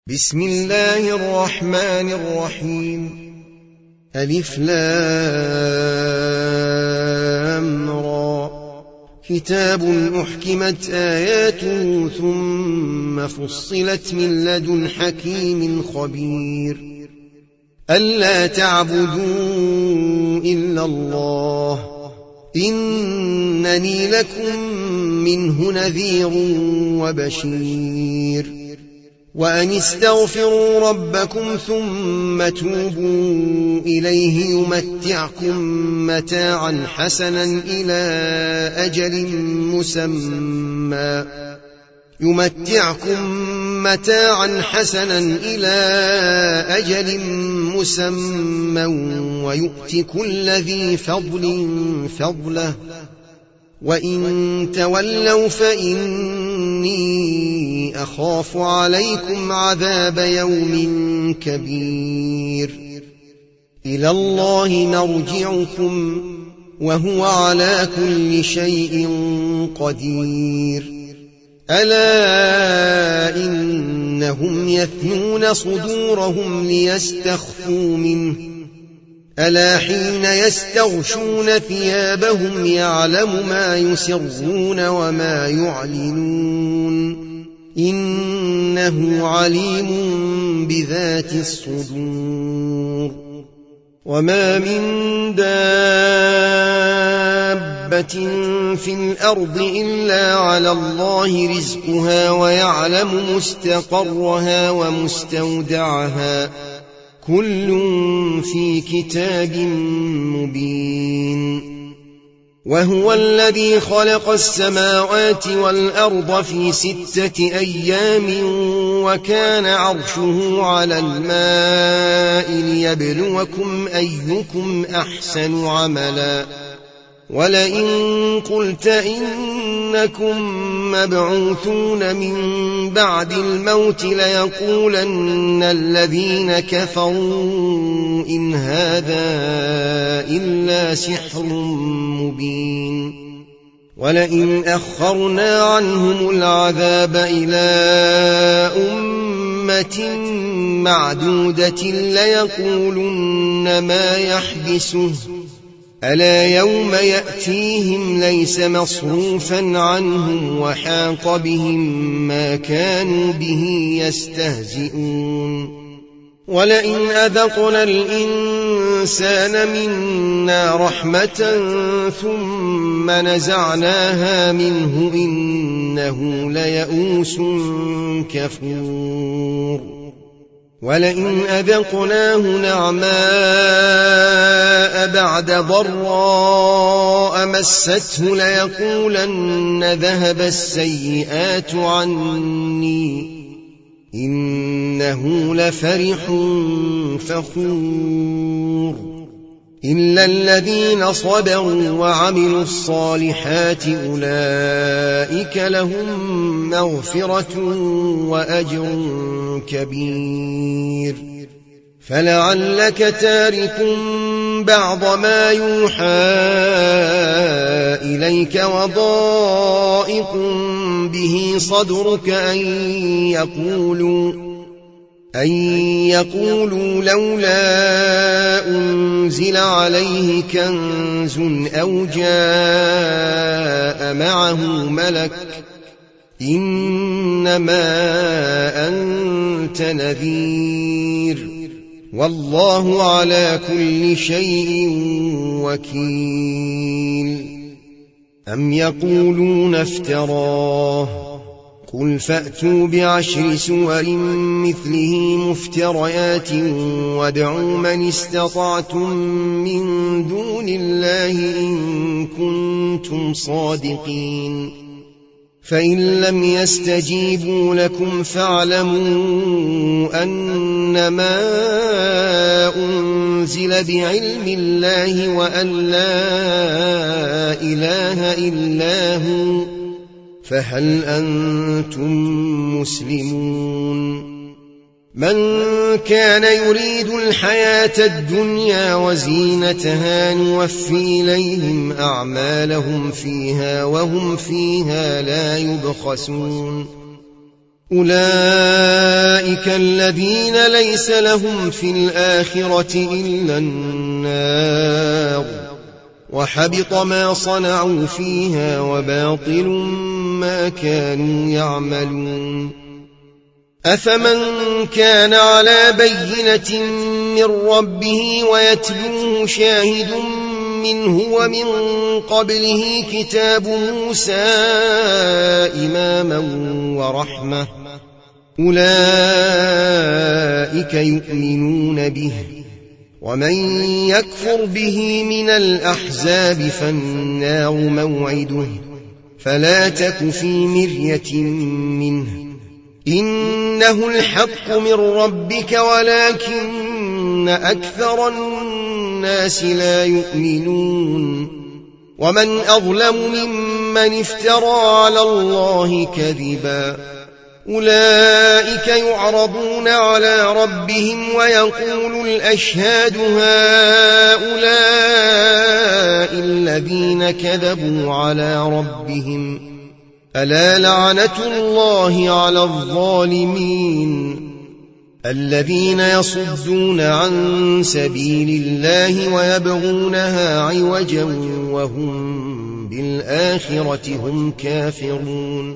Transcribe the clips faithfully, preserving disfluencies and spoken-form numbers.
بسم الله الرحمن الرحيم. ألف لام را. كتاب أحكمت آياته ثم فصلت من لدن حكيم خبير. ألا تعبدوا إلا الله إنني لكم منه نذير وبشير. وأن استغفروا ربكم ثم توبوا إليه يمتعكم متاعا حسنا إلى أجل مسمى يمتعكم متاعا حسنا إلى أجل مسمى ويؤت كل ذي فضل فضله وإن تولوا فإني أخاف عليكم عذاب يوم كبير. إلى الله مرجعكم وهو على كل شيء قدير. ألا إنهم يثنون صدورهم ليستخفوا منه ألا حين يستغشون ثيابهم يعلم ما يسرون وما يعلنون إنه عليم بذات الصدور. وما من دابة في الأرض إلا على الله رزقها ويعلم مستقرها ومستودعها كل في كتاب مبين. وهو الذي خلق السماوات والأرض في ستة أيام وكان عرشه على الماء ليبلوكم أيكم أحسن عملا. ولئن قلت إنكم مبعوثون من بعد الموت ليقولن الذين كفروا إن هذا إلا سحر مبين. ولئن أخرنا عنهم العذاب إلى أمة معدودة ليقولن ما يحبسه ألا يوم يأتيهم ليس مصروفا عنهم وحاق بهم ما كانوا به يستهزئون. ولئن أذقنا الإنسان منا رحمة ثم نزعناها منه إنه ليئوس كفور. ولئن أذقناه نعماء بعد ضراء مسته ليقولن ذهب السيئات عني إنه لفرح فخور. إلا الذين صبروا وعملوا الصالحات أولئك لهم مغفرة وأجر كبير. فلعلك تارك بعض ما يوحى إليك وضائق به صدرك أن يقولوا أن يقولوا لولا أنزل عليه كنز أو جاء معه ملك إنما أنت نذير والله على كل شيء وكيل. أم يقولون افتراه قل فأتوا بعشر سور مثله مفتريات وادعوا من استطعتم من دون الله إن كنتم صادقين. فإن لم يستجيبوا لكم فاعلموا أنما أنزل بعلم الله وأن لا إله إلا هو فهل أنتم مسلمون. من كان يريد الحياة الدنيا وزينتها نوفي إليهم أعمالهم فيها وهم فيها لا يبخسون. أولئك الذين ليس لهم في الآخرة إلا النار وحبط ما صنعوا فيها وباطل ما كانوا يعملون. أفمن كان على بينة من ربه ويتلوه شاهد منه ومن قبله كتاب موسى إماما ورحمة أولئك يؤمنون به ومن يكفر به من الأحزاب فالنار موعده فلا تك في مرية منه إنه الحق من ربك ولكن أكثر الناس لا يؤمنون. ومن أظلم ممن افترى على الله كذبا أولئك يعرضون على ربهم ويقول الأشهاد هؤلاء الذين كذبوا على ربهم ألا لعنة الله على الظالمين الذين يصدون عن سبيل الله ويبغونها عوجا وهم بالآخرة هم كافرون.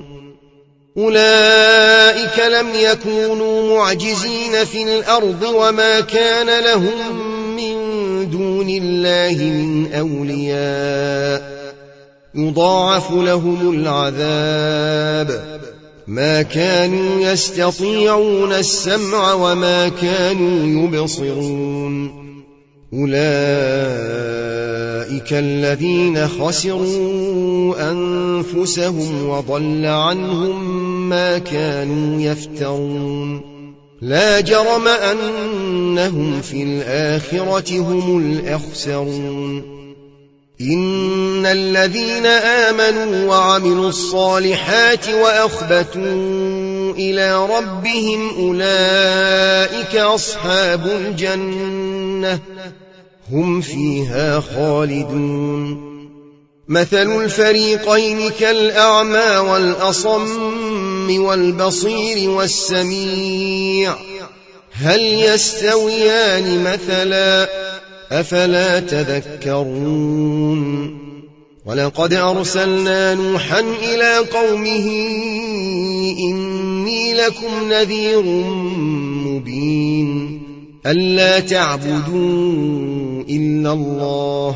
أولئك لم يكونوا معجزين في الأرض وما كان لهم من دون الله من أولياء يضاعف لهم العذاب ما كانوا يستطيعون السمع وما كانوا يبصرون. أولئك الذين خسروا أنفسهم وضل عنهم ما كانوا يفترون. لا جرم أنهم في الآخرة هم الأخسرون. إن الذين آمنوا وعملوا الصالحات وأخبتوا إلى ربهم أولئك أصحاب الجنة هم فيها خالدون. مثل الفريقين كالأعمى والأصم والبصير والسميع هل يستويان مثلا أفلا تذكرون. ولقد أرسلنا نوحا إلى قومه إني لكم نذير مبين ألا تعبدوا إلا الله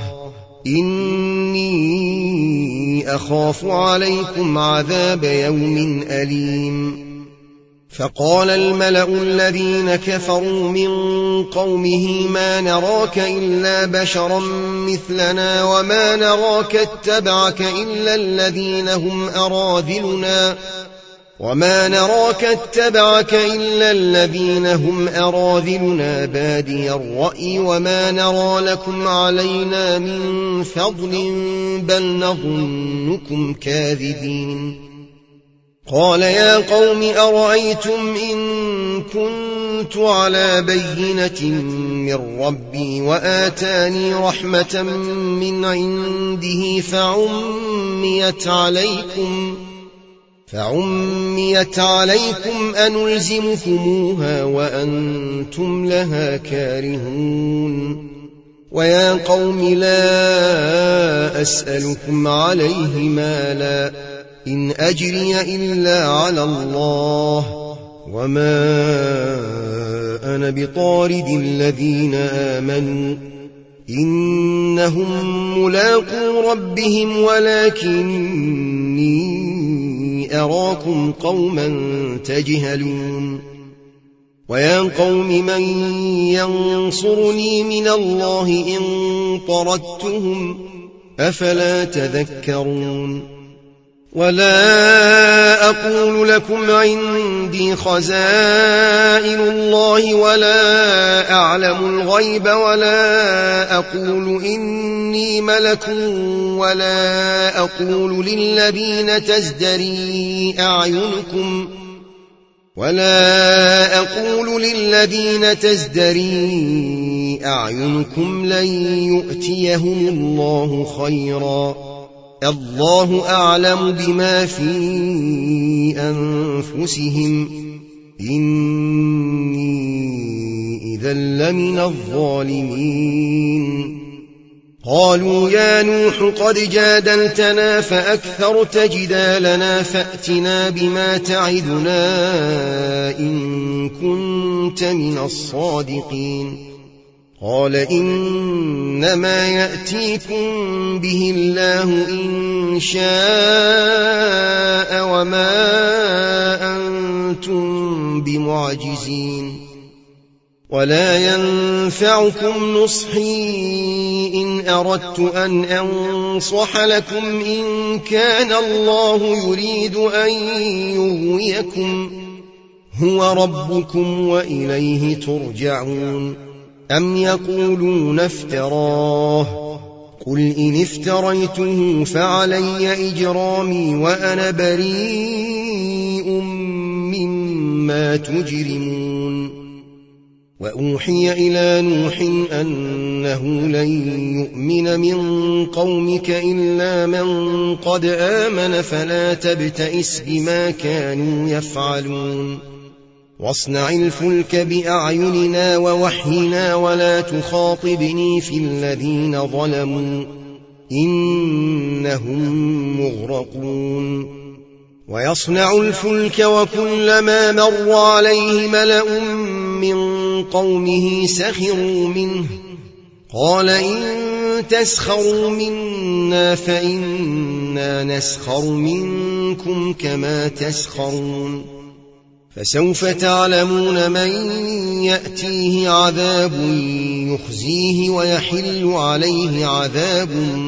إني أخاف عليكم عذاب يوم أليم. فقال الملأ الذين كفروا من قومه ما نراك إلا بشرا مثلنا وما نراك اتبعك إلا الذين هم أراذلنا وما نراك اتبعك إلا الذين هم أراذلنا بادي الرأي وما نرى لكم علينا من فضل بل نظنكم كاذبين. قال يا قوم أرأيتم إن كنت على بينة من ربي وآتاني رحمة من عنده فعميت عليكم فعميت عليكم أنلزمكموها وأنتم لها كارهون. ويا قوم لا أسألكم عليه مالا إن أجري إلا على الله وما أنا بطارد الذين آمنوا إنهم ملاقو ربهم ولكني أراكم قوما تجهلون. ويا قوم من ينصرني من الله إن طردتهم أفلا تذكرون. ولا أقول لكم عندي خزائن الله ولا أعلم الغيب ولا أقول إني ملك ولا أقول للذين تزدري أعينكم ولا أقول للذين تزدري أعينكم لن يؤتيهم الله خيرا الله أعلم بما في أنفسهم إني إذا لمن الظالمين قالوا يا نوح قد جادلتنا فأكثرت جدالنا فأتنا بما تعدنا إن كنت من الصادقين قال إنما يأتيكم به الله إن شاء وما أنتم بمعجزين ولا ينفعكم نصحي إن أردت أن أنصح لكم إن كان الله يريد أن يغويكم هو ربكم وإليه ترجعون أم يقولون افتراه قل إن افتريته فعلي إجرامي وأنا بريء مما تجرمون وأوحي إلى نوح أنه لن يؤمن من قومك إلا من قد آمن فلا تبتئس بما كانوا يفعلون واصنع الفلك بأعيننا ووحينا ولا تخاطبني في الذين ظلموا إنهم مغرقون ويصنع الفلك وكلما مر عليه ملأ من قومه سخروا منه قال إن تسخروا منا فإنا نسخر منكم كما تسخرون فسوف تعلمون من يأتيه عذاب يخزيه ويحل عليه عذاب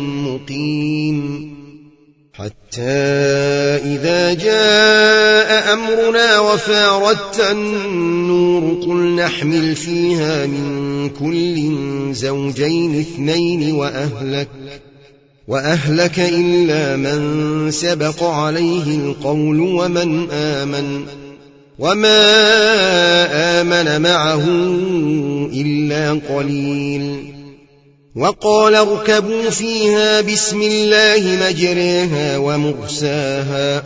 مقيم حتى إذا جاء أمرنا وفاردت النور قل نحمل فيها من كل زوجين اثنين وأهلك, وأهلك إلا من سبق عليه القول ومن آمن وما آمن معه إلا قليل وقال اركبوا فيها بسم الله مجريها ومرساها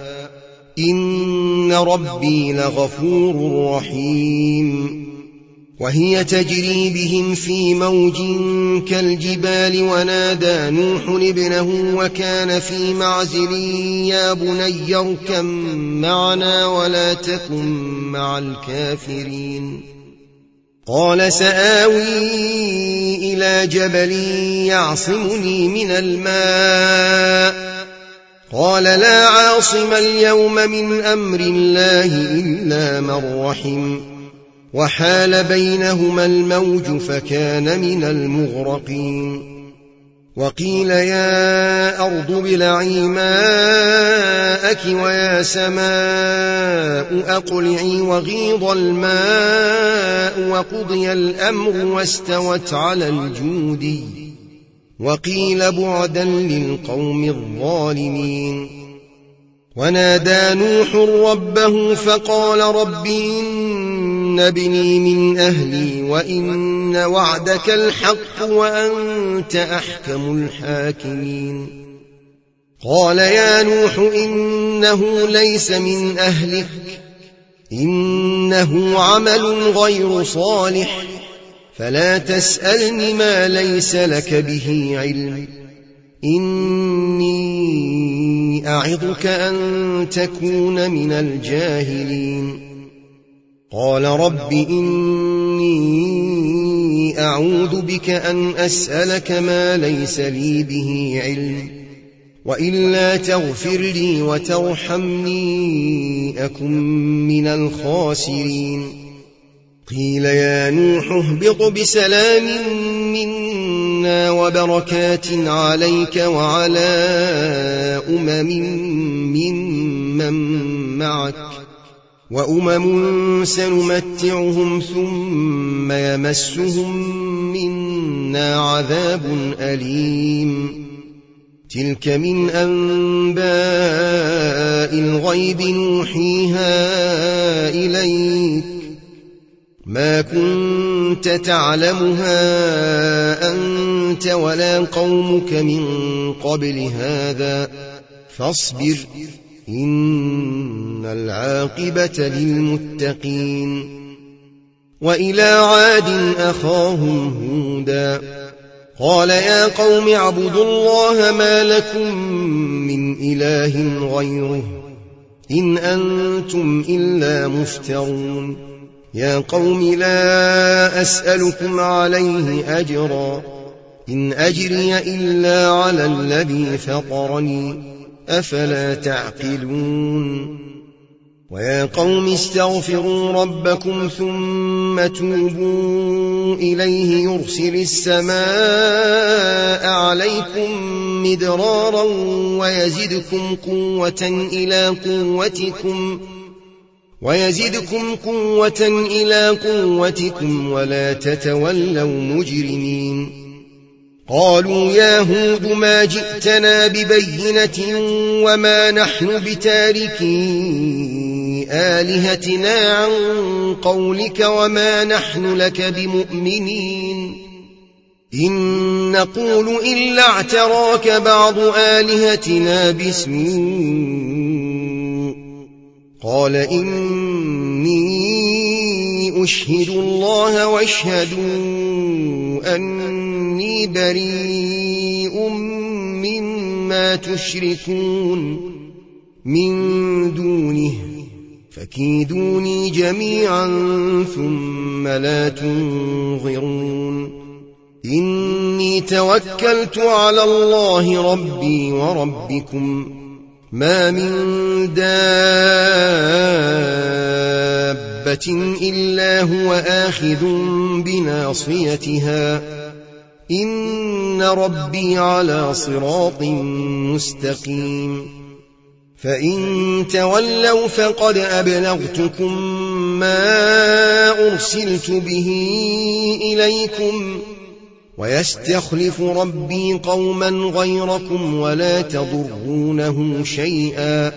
إن ربي لغفور رحيم وهي تجري بهم في موج كالجبال ونادى نوح ابنه وكان في معزل يا بني اركب معنا ولا تكن مع الكافرين قال سآوي إلى جبل يعصمني من الماء قال لا عاصم اليوم من أمر الله إلا من رحم وحال بينهما الموج فكان من المغرقين وقيل يا أرض ابلعي ماءك ويا سماء أقلعي وغيض الماء وقضي الأمر واستوت على الجودي وقيل بعدا للقوم الظالمين ونادى نوح ربه فقال رب إن ابني من أهلي وإن وعدك الحق وأنت أحكم الحاكمين قال يا نوح إنه ليس من أهلك إنه عمل غير صالح فلا تسألني ما ليس لك به علم إني أعظك أن تكون من الجاهلين قال رب إني أعوذ بك أن أسألك ما ليس لي به علم وإلا تغفر لي وترحمني أكن من الخاسرين قيل يا نوح اهبط بسلام منا وبركات عليك وعلى أمم ممن معك وأمم سنمتعهم ثم يمسهم منا عذاب أليم تلك من أنباء الغيب نوحيها إليك ما كنت تعلمها أنت ولا قومك من قبل هذا فاصبر إن العاقبة للمتقين. وإلى عاد أخاهم هودا قال يا قوم اعبدوا الله ما لكم من إله غيره إن أنتم إلا مفترون. يا قوم لا أسألكم عليه أجرا إن أجري إلا على الذي فطرني أفلا تعقلون. ويا قوم استغفروا ربكم ثم توبوا إليه يرسل السماء عليكم مدرارا ويزدكم قوة إلى قوتكم ويزدكم قوة إلى قوتكم ولا تتولوا مجرمين. قالوا يا هود ما جئتنا ببينة وما نحن بتاركي آلهتنا عن قولك وما نحن لك بمؤمنين إن نقول إلا اعتراك بعض آلهتنا بسوء. قال إني أشهد الله واشهدوا أني بريء مما تشركون من دونه فكيدوني جميعا ثم لا تنظرون. إني توكلت على الله ربي وربكم ما من دابة إلا هو آخذ بناصيتها إن ربي على صراط مستقيم. فإن تولوا فقد أبلغتكم ما أرسلت به إليكم ويستخلف ربي قوما غيركم ولا تضرونه شيئا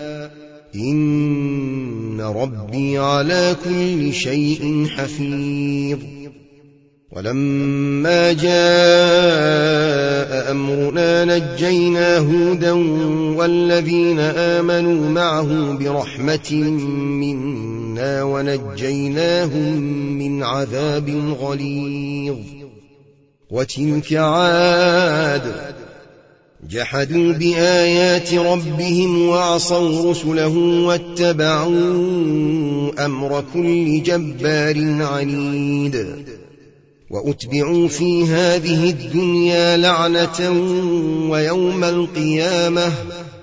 إن ربي على كل شيء حفيظ. ولما جاء أمرنا نجينا هودا والذين آمنوا معه برحمة منا ونجيناهم من عذاب غليظ. وتلك عاد جحدوا بآيات ربهم وعصوا رسله واتبعوا أمر كل جبار عنيد. وأتبعوا في هذه الدنيا لعنة ويوم القيامة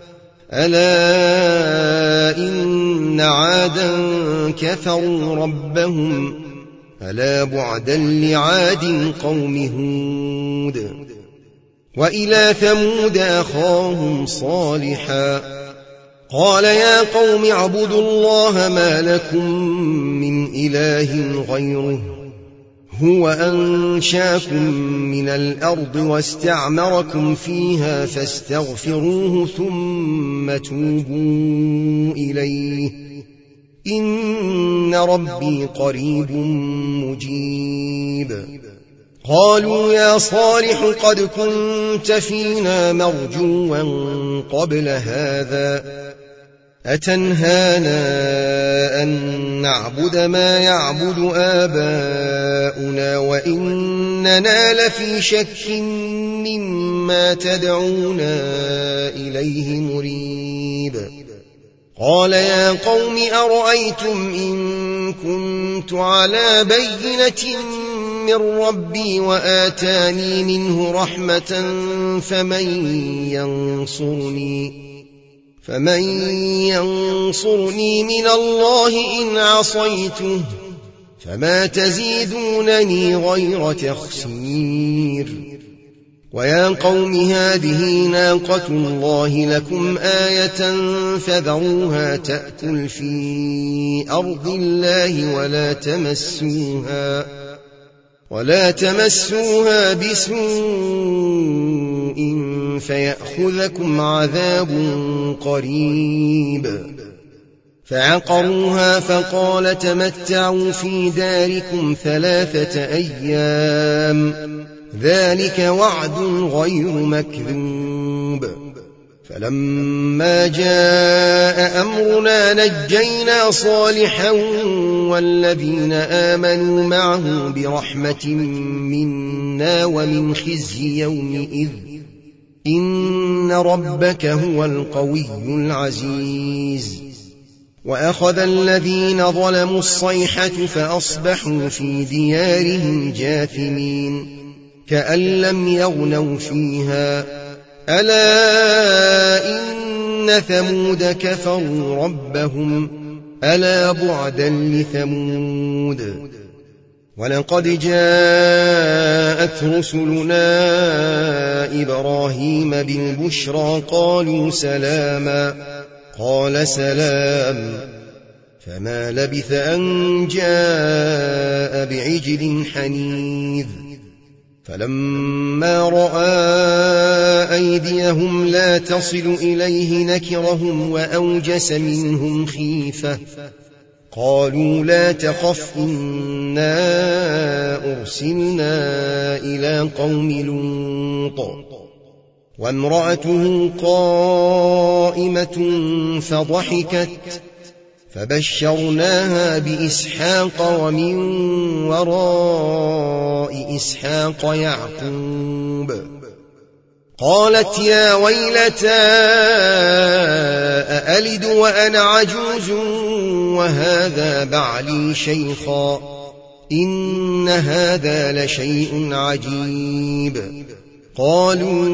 ألا إن عادا كفروا ربهم ألا بعدا لعاد قوم هود. وإلى ثمود أخاهم صالحا قال يا قوم اعبدوا الله ما لكم من إله غيره هو أنشاكم من الأرض واستعمركم فيها فاستغفروه ثم توبوا إليه إن ربي قريب مجيب. قالوا يا صالح قد كنت فينا مرجوا قبل هذا أتنهانا أن نعبد ما يعبد آباؤنا وإننا لفي شك مما تدعونا إليه مريب. قال يا قوم أرأيتم إن كنت على بينة من ربي وآتاني منه رحمة فمن ينصرني فمن ينصرني من الله إن عصيته فما تزيدونني غير تخسير. ويا قوم هذه ناقة الله لكم آية فذروها تأكل في أرض الله ولا تمسوها ولا تمسوها بسوء فيأخذكم عذاب قريب. فعقروها فقال تمتعوا في داركم ثلاثة أيام ذلك وعد غير مكذوب. فلما جاء أمرنا نجينا صالحا والذين آمنوا معه برحمة منا ومن خزي يومئذ إن ربك هو القوي العزيز. وأخذ الذين ظلموا الصيحة فأصبحوا في ديارهم جاثمين كأن لم يغنوا فيها ألا إن ثمود كفروا ربهم ألا بعدا لثمود. ولقد جاءت رسلنا إبراهيم بالبشرى قالوا سلاما قال سلام فما لبث أن جاء بعجل حنيذ. فلما رأى أيديهم لا تصل إليه نكرهم وأوجس منهم خيفة قالوا لا تخف إنا أرسلنا إلى قوم لوط وامرأته قائمة فضحكت فبشرناها بإسحاق ومن وراء إسحاق يعقوب. قالت يا ويلتى أألد وأنا عجوز وهذا بعلي شيخا إن هذا لشيء عجيب. قالوا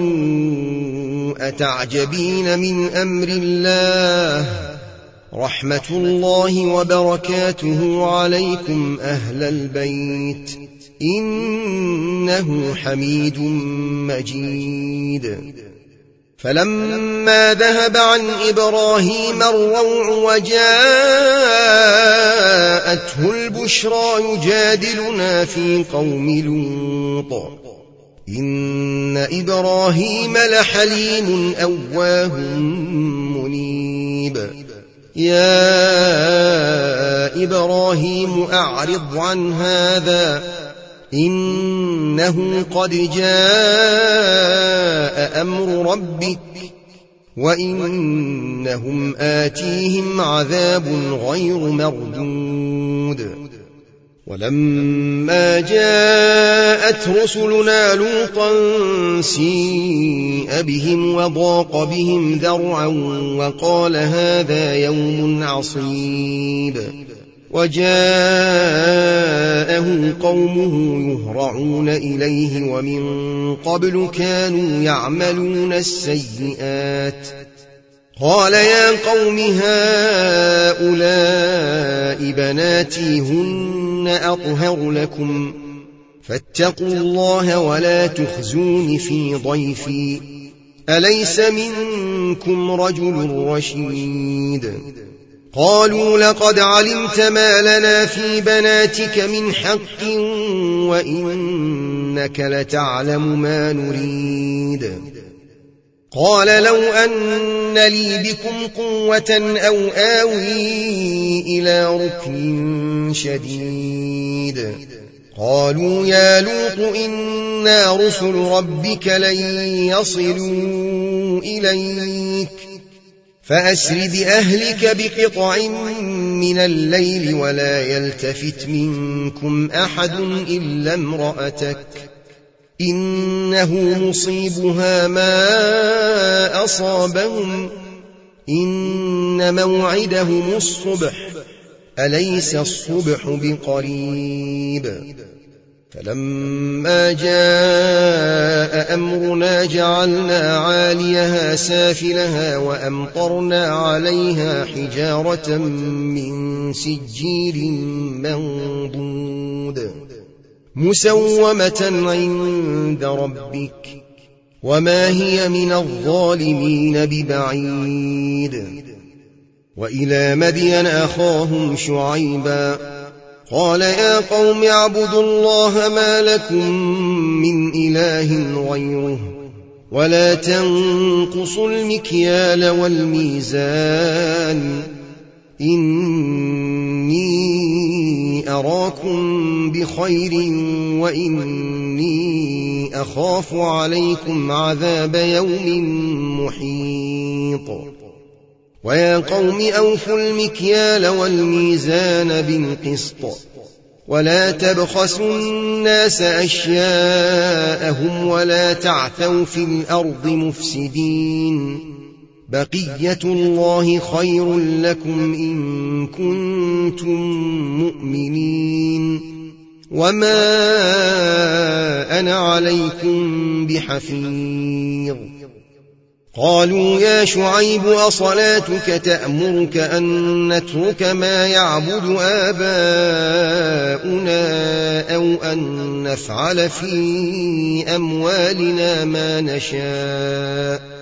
أتعجبين من أمر الله رحمة الله وبركاته عليكم أهل البيت إنه حميد مجيد. فلما ذهب عن إبراهيم الروع وجاءته البشرى يجادلنا في قوم لوط إن إبراهيم لحليم أواه منيب. يا إبراهيم أعرض عن هذا إنه قد جاء أمر ربك وإنهم آتيهم عذاب غير مردود. ولما جاءت رسلنا لوطا سيء بهم وضاق بهم ذرعا وقال هذا يوم عصيب. وجاءه قومه يهرعون إليه ومن قبل كانوا يعملون السيئات قال يا قوم هؤلاء بناتي هن أطهر لكم فاتقوا الله ولا تخزون في ضيفي أليس منكم رجل رشيد. قالوا لقد علمت ما لنا في بناتك من حق وإنك لتعلم ما نريد. قال لو أن لي بكم قوة أو آوي إلى ركن شديد. قالوا يا لوط إنا رسل ربك لن يصلوا إليك فأسر بأهلك بقطع من الليل ولا يلتفت منكم أحد إلا امرأتك إنه مصيبها ما أصابهم إن موعدهم الصبح أليس الصبح بقريب. فلما جاء أمرنا جعلنا عاليها سافلها وأمطرنا عليها حجارة من سجيل منضود مسومة عند ربك وما هي من الظالمين ببعيد. وإلى مدين أخاهم شعيبا قال يا قوم اعبدوا الله ما لكم من إله غيره ولا تنقصوا المكيال والميزان إني أراكم بخير وإني أخاف عليكم عذاب يوم محيط ويا قوم أوفوا المكيال والميزان بالقسط ولا تبخسوا الناس أشياءهم ولا تعثوا في الأرض مفسدين بقية الله خير لكم إن كنتم مؤمنين وما أنا عليكم بحفيظ قالوا يا شعيب أصلاتك تأمرك أن نترك ما يعبد آباؤنا أو أن نفعل في أموالنا ما نشاء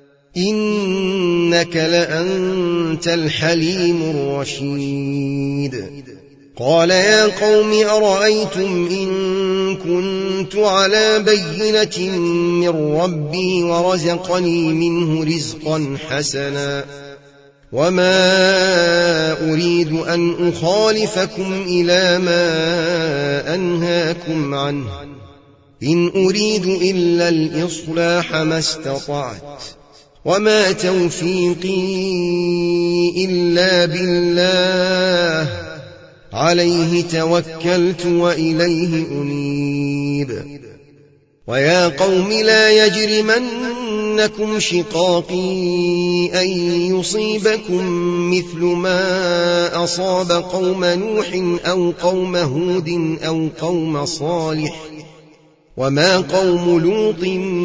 إنك لأنت الحليم الرشيد قال يا قوم أرأيتم إن كنت على بينة من ربي ورزقني منه رزقا حسنا وما أريد أن أخالفكم إلى ما أنهاكم عنه إن أريد إلا الإصلاح ما استطعت وما توفيقي إلا بالله عليه توكلت وإليه أنيب ويا قوم لا يجرمنكم شقاقي أن يصيبكم مثل ما أصاب قوم نوح أو قوم هود أو قوم صالح وما قوم لوط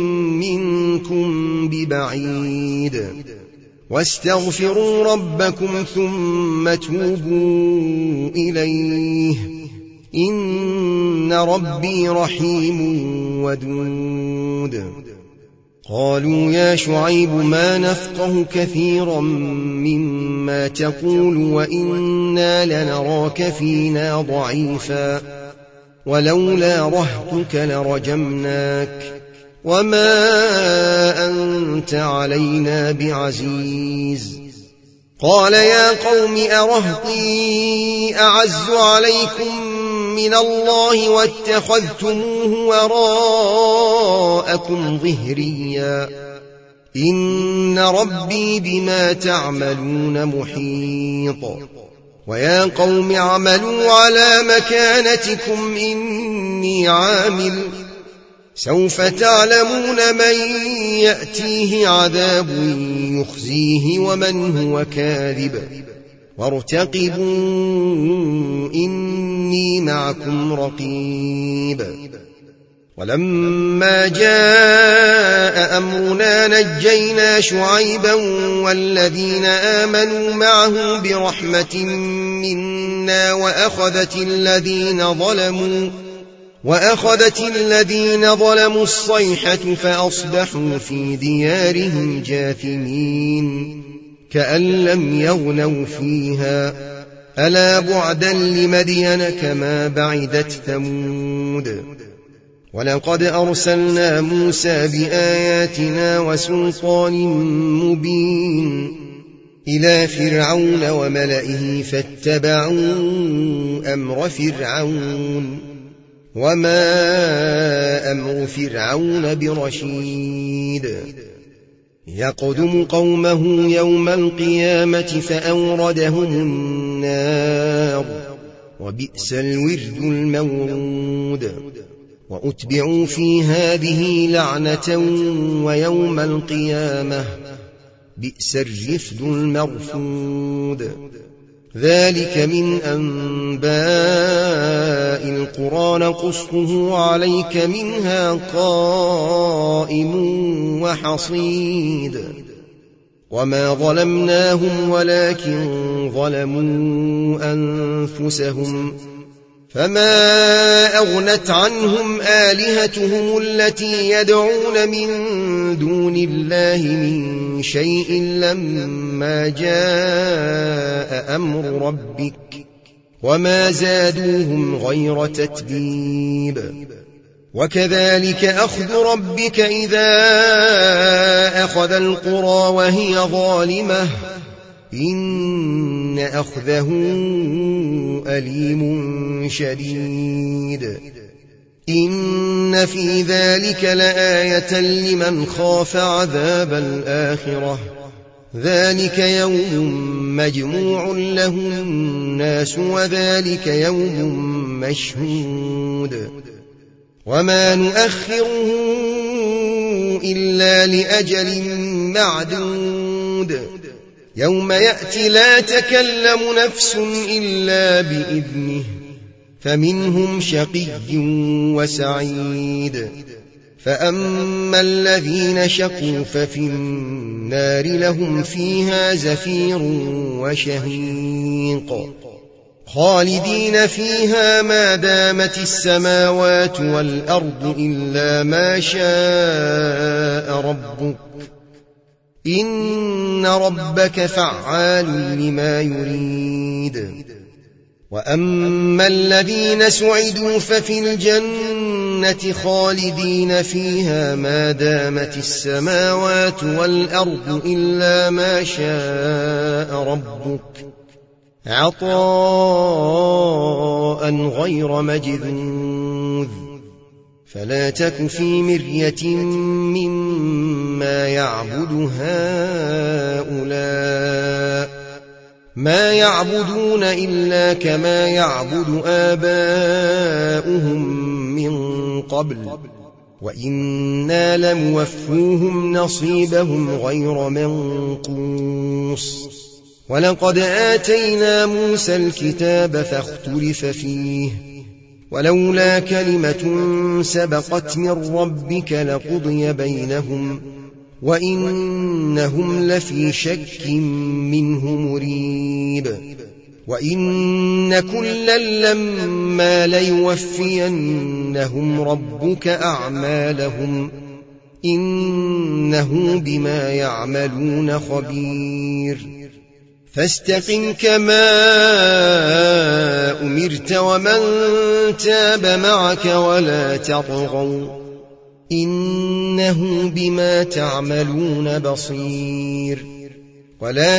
منكم ببعيد واستغفروا ربكم ثم توبوا إليه إن ربي رحيم ودود قالوا يا شعيب ما نفقه كثيرا مما تقول وإنا لنراك فينا ضعيفا ولولا رهتك لرجمناك وما أنت علينا بعزيز قال يا قوم أرهطي أعز عليكم من الله واتخذتموه وراءكم ظهريا إن ربي بما تعملون محيط ويا قوم اعملوا على مكانتكم إني عامل سوف تعلمون من يأتيه عذاب يخزيه ومن هو كاذب وارتقبوا إني معكم رقيب ولما جاء أمرنا نجينا شعيبا والذين آمنوا معه برحمة منا وأخذت الذين ظلموا وأخذت الذين ظلموا الصيحة فأصبحوا في ديارهم جاثمين كأن لم يغنوا فيها ألا بعدا لمدين كما بعدت ثمود ولقد أرسلنا موسى بآياتنا وسلطان مبين إلى فرعون وملئه فاتبعوا أمر فرعون وما أمر فرعون برشيد يقدم قومه يوم القيامة فأوردهم النار وبئس الورد المورود وأتبعوا في هذه لعنة ويوم القيامة بئس الرفد المرفود ذلك من أنباء القرى نقصه عليك منها قائم وحصيد وما ظلمناهم ولكن ظلموا أنفسهم فما أغنت عنهم آلهتهم التي يدعون من دون الله من شيء لما جاء أمر ربك وما زادوهم غير تتبيب وكذلك أخذ ربك إذا أخذ القرى وهي ظالمة إن أخذه أليم شديد إن في ذلك لآية لمن خاف عذاب الآخرة ذلك يوم مجموع له الناس وذلك يوم مشهود وما نؤخره إلا لأجل معدود يوم يأتي لا تكلم نفس إلا بإذنه فمنهم شقي وسعيد فأما الذين شقوا ففي النار لهم فيها زفير وشهيق خالدين فيها ما دامت السماوات والأرض إلا ما شاء ربك إن ربك فعال لما يريد وأما الذين سعدوا ففي الجنة خالدين فيها ما دامت السماوات والأرض إلا ما شاء ربك عطاء غير مجذوذ فلا تك في مرية مما يعبد هؤلاء ما يعبدون إلا كما يعبد آباؤهم من قبل وإنا لموفوهم نصيبهم غير منقوص ولقد آتينا موسى الكتاب فاختلف فيه ولولا كلمة سبقت من ربك لقضي بينهم وإنهم لفي شك منه مريب وإن كلا لما ليوفينهم ربك أعمالهم إنه بما يعملون خبير فاستقم كما أمرت ومن تاب معك ولا تطغوا إنه بما تعملون بصير ولا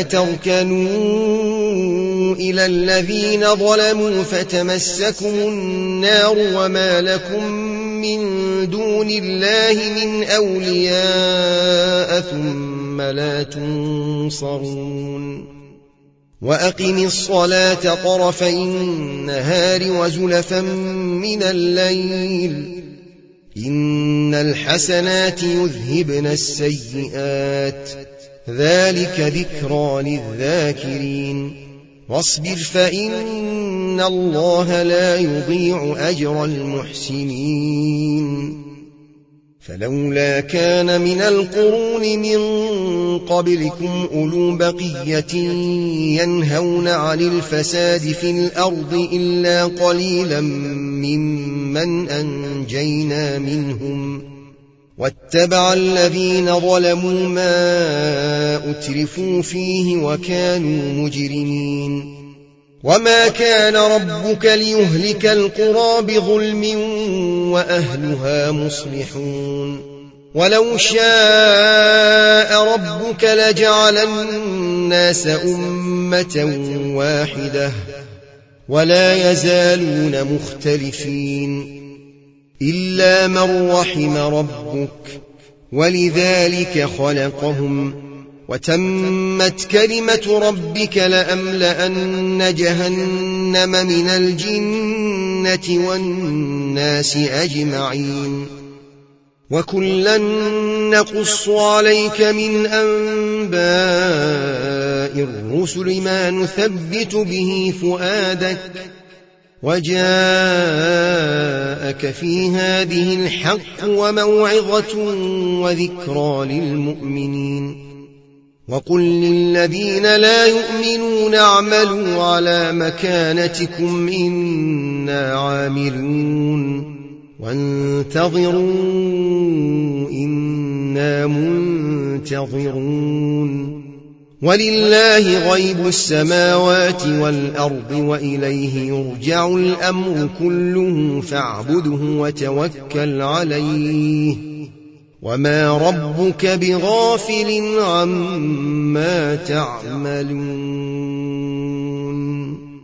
تركنوا إلى الذين ظلموا فتمسكم النار وما لكم من دون الله من أولياء ثم لا تنصرون وأقم الصلاة طرفي النهار وزلفا من الليل إن الحسنات يذهبن السيئات ذلك ذكرى للذاكرين واصبر فإن الله لا يضيع أجر المحسنين فلولا كان من القرون من قبلكم أولو بقية ينهون عن الفساد في الأرض إلا قليلا ممن أنجينا منهم واتبع الذين ظلموا ما أترفوا فيه وكانوا مجرمين وما كان ربك ليهلك القرى بظلم وأهلها مصلحون ولو شاء ربك لجعل الناس أمة واحدة ولا يزالون مختلفين إلا من رحم ربك ولذلك خلقهم وتمت كلمة ربك لأملأن جهنم من الجنة والناس أجمعين وكلا نقص عليك من أنباء الرسل ما نثبت به فؤادك وجاءك في هذه الحق وموعظة وذكرى للمؤمنين وقل للذين لا يؤمنون اعملوا على مكانتكم إنا عاملون وانتظروا إنا منتظرون ولله غيب السماوات والأرض وإليه يرجع الأمر كله فاعبده وتوكل عليه وما ربك بغافل عما تعملون